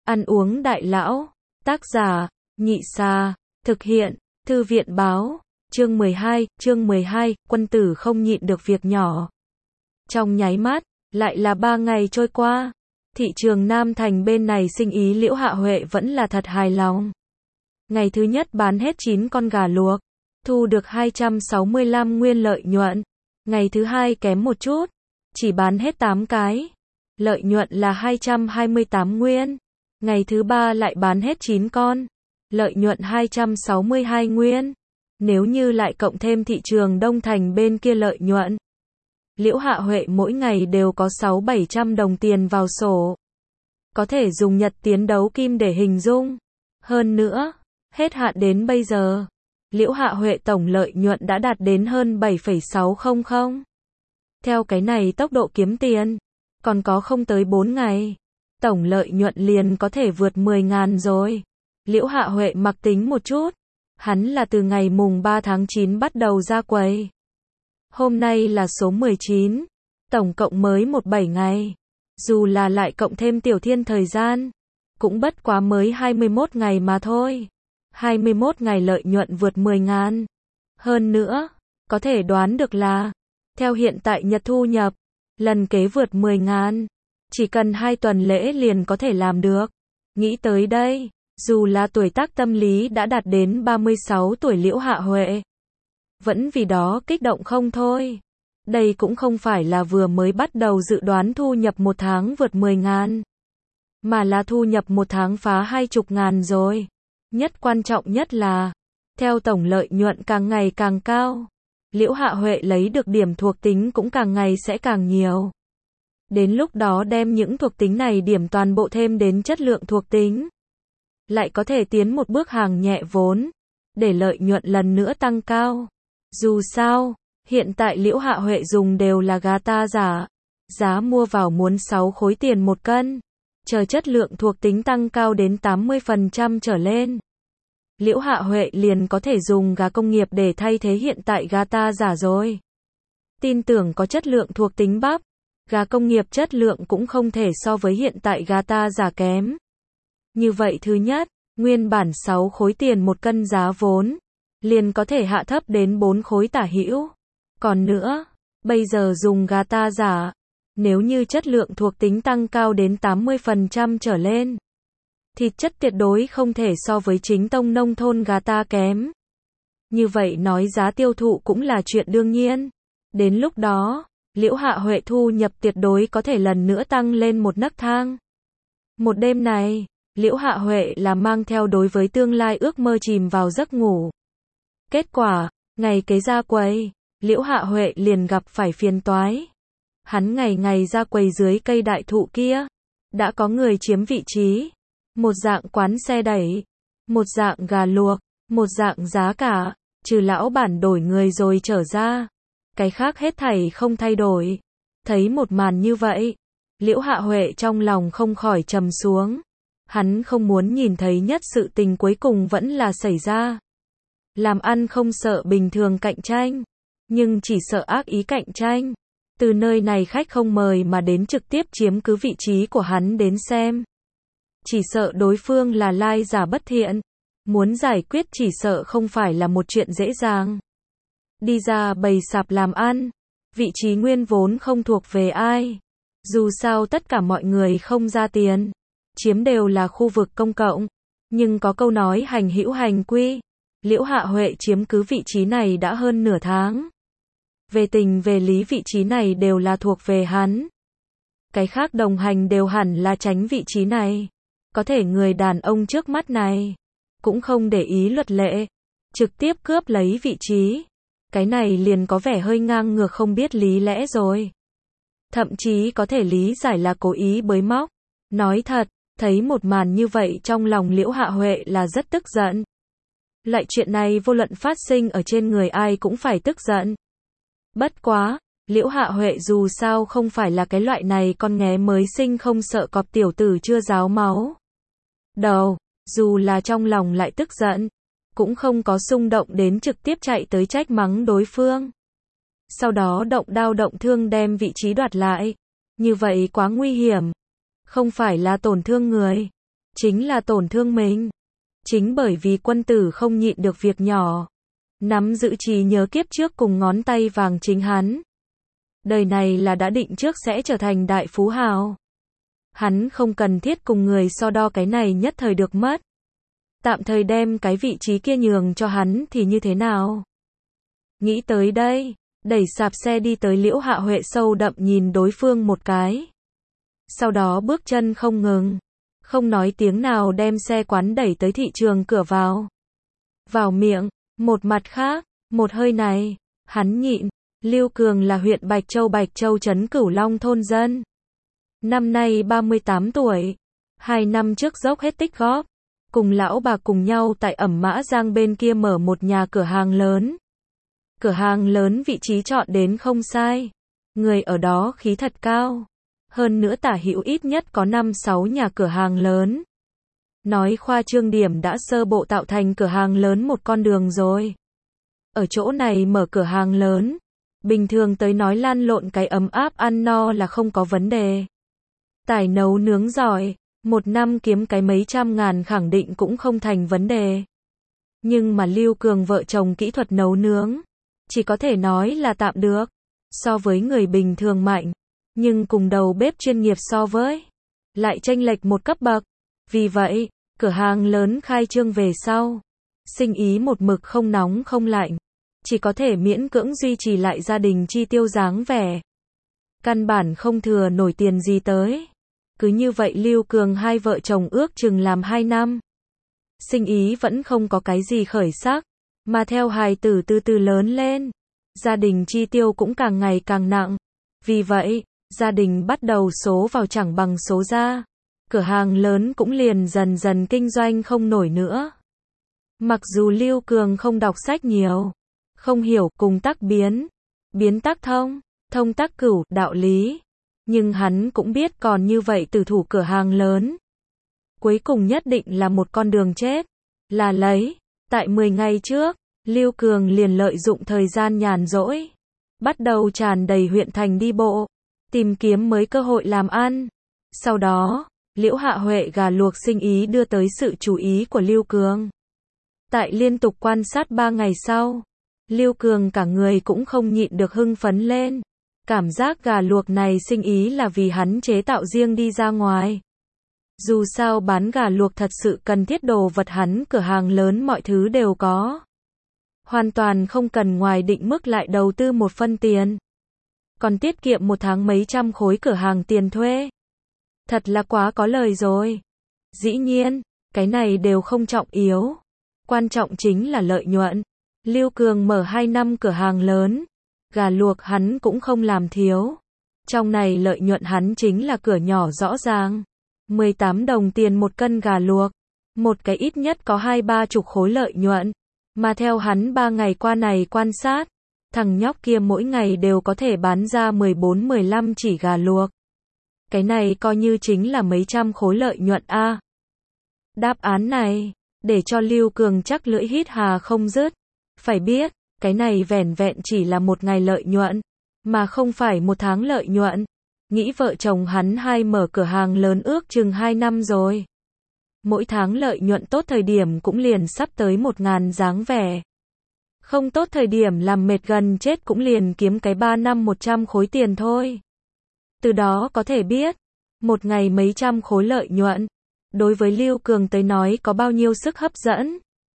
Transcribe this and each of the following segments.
Ăn uống đại lão. Tác giả, Nhị Xa. Thực hiện, Thư viện báo. Chương 12, quân tử không nhịn được việc nhỏ. Trong nháy mắt, lại là 3 ngày trôi qua. Thị trường Nam Thành bên này sinh ý Liễu Hạ Huệ vẫn là thật hài lòng. Ngày thứ nhất bán hết 9 con gà luộc, thu được 265 nguyên lợi nhuận. Ngày thứ hai kém một chút, chỉ bán hết 8 cái. Lợi nhuận là 228 nguyên. Ngày thứ ba lại bán hết 9 con. Lợi nhuận 262 nguyên. Nếu như lại cộng thêm thị trường Đông Thành bên kia lợi nhuận, Liễu Hạ Huệ mỗi ngày đều có 600-700 đồng tiền vào sổ. Có thể dùng nhật tiến đấu kim để hình dung. Hơn nữa, hết hạn đến bây giờ, Liễu Hạ Huệ tổng lợi nhuận đã đạt đến hơn 7,600. Theo cái này tốc độ kiếm tiền, còn có không tới 4 ngày, tổng lợi nhuận liền có thể vượt 10.000 rồi. Liễu Hạ Huệ mặc tính một chút, hắn là từ ngày mùng 3 tháng 9 bắt đầu ra quầy. Hôm nay là số 19, tổng cộng mới 17 ngày. Dù là lại cộng thêm Tiểu Thiên thời gian, cũng bất quá mới 21 ngày mà thôi. 21 ngày lợi nhuận vượt 10.000. Hơn nữa, có thể đoán được là, theo hiện tại nhật thu nhập, lần kế vượt 10.000, chỉ cần 2 tuần lễ liền có thể làm được. Nghĩ tới đây, dù là tuổi tác tâm lý đã đạt đến 36 tuổi Liễu Hạ Huệ, vẫn vì đó kích động không thôi. Đây cũng không phải là vừa mới bắt đầu dự đoán thu nhập một tháng vượt 10.000, mà là thu nhập một tháng phá 20.000 rồi. Nhất quan trọng nhất là, theo tổng lợi nhuận càng ngày càng cao, Liễu Hạ Huệ lấy được điểm thuộc tính cũng càng ngày sẽ càng nhiều. Đến lúc đó đem những thuộc tính này điểm toàn bộ thêm đến chất lượng thuộc tính, lại có thể tiến một bước hàng nhẹ vốn, để lợi nhuận lần nữa tăng cao. Dù sao, hiện tại Liễu Hạ Huệ dùng đều là gà ta giả, giá mua vào muốn 6 khối tiền một cân, chờ chất lượng thuộc tính tăng cao đến 80% trở lên, Liễu Hạ Huệ liền có thể dùng gà công nghiệp để thay thế hiện tại gà ta giả rồi. Tin tưởng có chất lượng thuộc tính bắp, gà công nghiệp chất lượng cũng không thể so với hiện tại gà ta giả kém. Như vậy thứ nhất, nguyên bản 6 khối tiền một cân giá vốn, liền có thể hạ thấp đến 4 khối tả hữu. Còn nữa, bây giờ dùng gà ta giả, nếu như chất lượng thuộc tính tăng cao đến 80% trở lên, thịt chất tuyệt đối không thể so với chính tông nông thôn gà ta kém. Như vậy nói giá tiêu thụ cũng là chuyện đương nhiên. Đến lúc đó, Liễu Hạ Huệ thu nhập tuyệt đối có thể lần nữa tăng lên một nấc thang. Một đêm này, Liễu Hạ Huệ là mang theo đối với tương lai ước mơ chìm vào giấc ngủ. Kết quả, ngày kế ra quầy, Liễu Hạ Huệ liền gặp phải phiền toái. Hắn ngày ngày ra quầy dưới cây đại thụ kia, đã có người chiếm vị trí. Một dạng quán xe đẩy, một dạng gà luộc, một dạng giá cả, trừ lão bản đổi người rồi trở ra, cái khác hết thảy không thay đổi. Thấy một màn như vậy, Liễu Hạ Huệ trong lòng không khỏi trầm xuống. Hắn không muốn nhìn thấy nhất sự tình cuối cùng vẫn là xảy ra. Làm ăn không sợ bình thường cạnh tranh, nhưng chỉ sợ ác ý cạnh tranh. Từ nơi này khách không mời mà đến trực tiếp chiếm cứ vị trí của hắn đến xem. Chỉ sợ đối phương là lai giả bất thiện. Muốn giải quyết chỉ sợ không phải là một chuyện dễ dàng. Đi ra bày sạp làm ăn, vị trí nguyên vốn không thuộc về ai. Dù sao tất cả mọi người không ra tiền, chiếm đều là khu vực công cộng. Nhưng có câu nói hành hữu hành quy. Liễu Hạ Huệ chiếm cứ vị trí này đã hơn nửa tháng. Về tình về lý vị trí này đều là thuộc về hắn. Cái khác đồng hành đều hẳn là tránh vị trí này. Có thể người đàn ông trước mắt này cũng không để ý luật lệ, trực tiếp cướp lấy vị trí. Cái này liền có vẻ hơi ngang ngược không biết lý lẽ rồi. Thậm chí có thể lý giải là cố ý bới móc. Nói thật, thấy một màn như vậy trong lòng Liễu Hạ Huệ là rất tức giận. Loại chuyện này vô luận phát sinh ở trên người ai cũng phải tức giận. Bất quá, Liễu Hạ Huệ dù sao không phải là cái loại này con nghé mới sinh không sợ cọp tiểu tử chưa ráo máu đầu, dù là trong lòng lại tức giận, cũng không có xung động đến trực tiếp chạy tới trách mắng đối phương. Sau đó động đao động thương đem vị trí đoạt lại. Như vậy quá nguy hiểm. Không phải là tổn thương người, chính là tổn thương mình. Chính bởi vì quân tử không nhịn được việc nhỏ, nắm giữ trí nhớ kiếp trước cùng ngón tay vàng chính hắn. Đời này là đã định trước sẽ trở thành đại phú hào. Hắn không cần thiết cùng người so đo cái này nhất thời được mất. Tạm thời đem cái vị trí kia nhường cho hắn thì như thế nào? Nghĩ tới đây, đẩy sạp xe đi tới Liễu Hạ Huệ sâu đậm nhìn đối phương một cái. Sau đó bước chân không ngừng, không nói tiếng nào đem xe quán đẩy tới thị trường cửa vào. Vào miệng, một mặt khác, một hơi này, hắn nhịn. Lưu Cường là huyện Bạch Châu trấn Cửu Long thôn dân. Năm nay 38 tuổi, 2 năm trước dốc hết tích góp, cùng lão bà cùng nhau tại Ẩm Mã Giang bên kia mở một nhà cửa hàng lớn. Cửa hàng lớn vị trí chọn đến không sai, người ở đó khí thật cao. Hơn nữa tả hữu ít nhất có 5-6 nhà cửa hàng lớn. Nói khoa trương điểm đã sơ bộ tạo thành cửa hàng lớn một con đường rồi. Ở chỗ này mở cửa hàng lớn, bình thường tới nói lăn lộn cái ấm áp ăn no là không có vấn đề. Tài nấu nướng giỏi, một năm kiếm cái mấy trăm ngàn khẳng định cũng không thành vấn đề. Nhưng mà Lưu Cường vợ chồng kỹ thuật nấu nướng, chỉ có thể nói là tạm được. So với người bình thường mạnh, nhưng cùng đầu bếp chuyên nghiệp so với, lại chênh lệch một cấp bậc. Vì vậy, cửa hàng lớn khai trương về sau, sinh ý một mực không nóng không lạnh, chỉ có thể miễn cưỡng duy trì lại gia đình chi tiêu dáng vẻ. Căn bản không thừa nổi tiền gì tới. Cứ như vậy Lưu Cường hai vợ chồng ước chừng làm 2 năm. Sinh ý vẫn không có cái gì khởi sắc, mà theo hài tử từ từ lớn lên, gia đình chi tiêu cũng càng ngày càng nặng. Vì vậy, gia đình bắt đầu số vào chẳng bằng số ra. Cửa hàng lớn cũng liền dần dần kinh doanh không nổi nữa. Mặc dù Lưu Cường không đọc sách nhiều, không hiểu cùng tắc biến, biến tắc thông, thông tắc cửu, đạo lý. Nhưng hắn cũng biết còn như vậy tử thủ cửa hàng lớn, cuối cùng nhất định là một con đường chết. Là lấy, tại 10 ngày trước, Lưu Cường liền lợi dụng thời gian nhàn rỗi, bắt đầu tràn đầy huyện thành đi bộ, tìm kiếm mới cơ hội làm ăn. Sau đó, Liễu Hạ Huệ gà luộc sinh ý đưa tới sự chú ý của Lưu Cường. Tại liên tục quan sát 3 ngày sau, Lưu Cường cả người cũng không nhịn được hưng phấn lên. Cảm giác gà luộc này sinh ý là vì hắn chế tạo riêng đi ra ngoài. Dù sao bán gà luộc thật sự cần thiết đồ vật hắn cửa hàng lớn mọi thứ đều có. Hoàn toàn không cần ngoài định mức lại đầu tư một phân tiền. Còn tiết kiệm một tháng mấy trăm khối cửa hàng tiền thuê. Thật là quá có lời rồi. Dĩ nhiên, cái này đều không trọng yếu. Quan trọng chính là lợi nhuận. Lưu Cường mở 2 năm cửa hàng lớn. Gà luộc hắn cũng không làm thiếu. Trong này lợi nhuận hắn chính là cửa nhỏ rõ ràng. 18 đồng tiền một cân gà luộc. Một cái ít nhất có 20-30 khối lợi nhuận. Mà theo hắn 3 ngày qua này quan sát, thằng nhóc kia mỗi ngày đều có thể bán ra 14-15 chỉ gà luộc. Cái này coi như chính là mấy trăm khối lợi nhuận a. Đáp án này, để cho Lưu Cường chắc lưỡi hít hà không dứt. Phải biết, cái này vẻn vẹn chỉ là một ngày lợi nhuận, mà không phải một tháng lợi nhuận. Nghĩ vợ chồng hắn hai mở cửa hàng lớn ước chừng 2 năm rồi. Mỗi tháng lợi nhuận tốt thời điểm cũng liền sắp tới 1.000 dáng vẻ. Không tốt thời điểm làm mệt gần chết cũng liền kiếm cái 3 năm 100 khối tiền thôi. Từ đó có thể biết, một ngày mấy trăm khối lợi nhuận, đối với Lưu Cường tới nói có bao nhiêu sức hấp dẫn.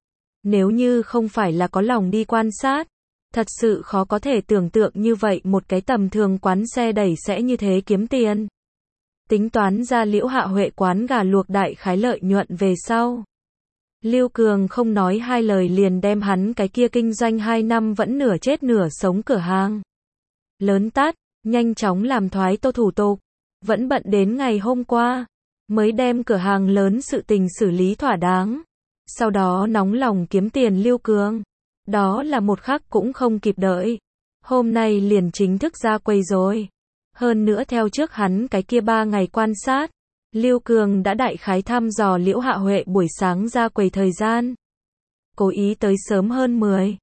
Nếu như không phải là có lòng đi quan sát, thật sự khó có thể tưởng tượng như vậy một cái tầm thường quán xe đẩy sẽ như thế kiếm tiền. Tính toán ra Liễu Hạ Huệ quán gà luộc đại khái lợi nhuận về sau. Lưu Cường không nói hai lời liền đem hắn cái kia kinh doanh 2 năm vẫn nửa chết nửa sống cửa hàng lớn tát, nhanh chóng làm thoái tô thủ tục, vẫn bận đến ngày hôm qua, mới đem cửa hàng lớn sự tình xử lý thỏa đáng. Sau đó nóng lòng kiếm tiền Lưu Cường, đó là một khắc cũng không kịp đợi. Hôm nay liền chính thức ra quầy rồi. Hơn nữa theo trước hắn cái kia 3 ngày quan sát, Lưu Cường đã đại khái thăm dò Liễu Hạ Huệ buổi sáng ra quầy thời gian. Cố ý tới sớm hơn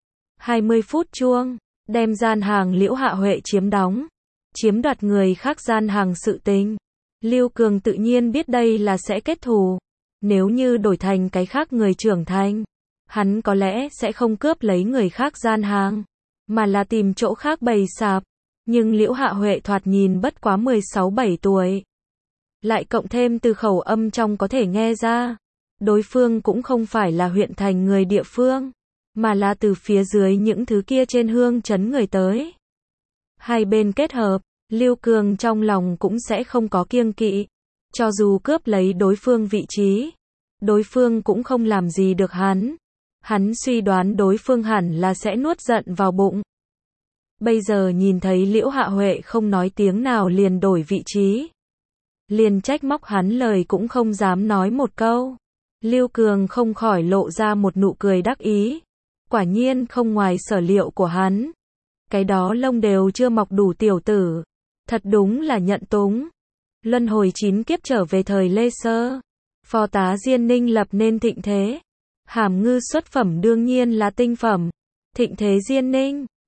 10-20 phút chuông, đem gian hàng Liễu Hạ Huệ chiếm đóng, chiếm đoạt người khác gian hàng sự tình. Lưu Cường tự nhiên biết đây là sẽ kết thù. Nếu như đổi thành cái khác người trưởng thành, hắn có lẽ sẽ không cướp lấy người khác gian hàng, mà là tìm chỗ khác bày sạp. Nhưng Liễu Hạ Huệ thoạt nhìn bất quá 16-17 tuổi. Lại cộng thêm từ khẩu âm trong có thể nghe ra, đối phương cũng không phải là huyện thành người địa phương, mà là từ phía dưới những thứ kia trên hương trấn người tới. Hai bên kết hợp, Lưu Cường trong lòng cũng sẽ không có kiêng kỵ. Cho dù cướp lấy đối phương vị trí, đối phương cũng không làm gì được hắn. Hắn suy đoán đối phương hẳn là sẽ nuốt giận vào bụng. Bây giờ nhìn thấy Liễu Hạ Huệ không nói tiếng nào liền đổi vị trí, liền trách móc hắn lời cũng không dám nói một câu. Lưu Cường không khỏi lộ ra một nụ cười đắc ý. Quả nhiên không ngoài sở liệu của hắn. Cái đó lông đều chưa mọc đủ tiểu tử. Thật đúng là nhận túng. Luân hồi 9 kiếp trở về thời Lê Sơ. Phó tá Diên Ninh lập nên thịnh thế. Hàm Ngư xuất phẩm đương nhiên là tinh phẩm. Thịnh thế Diên Ninh.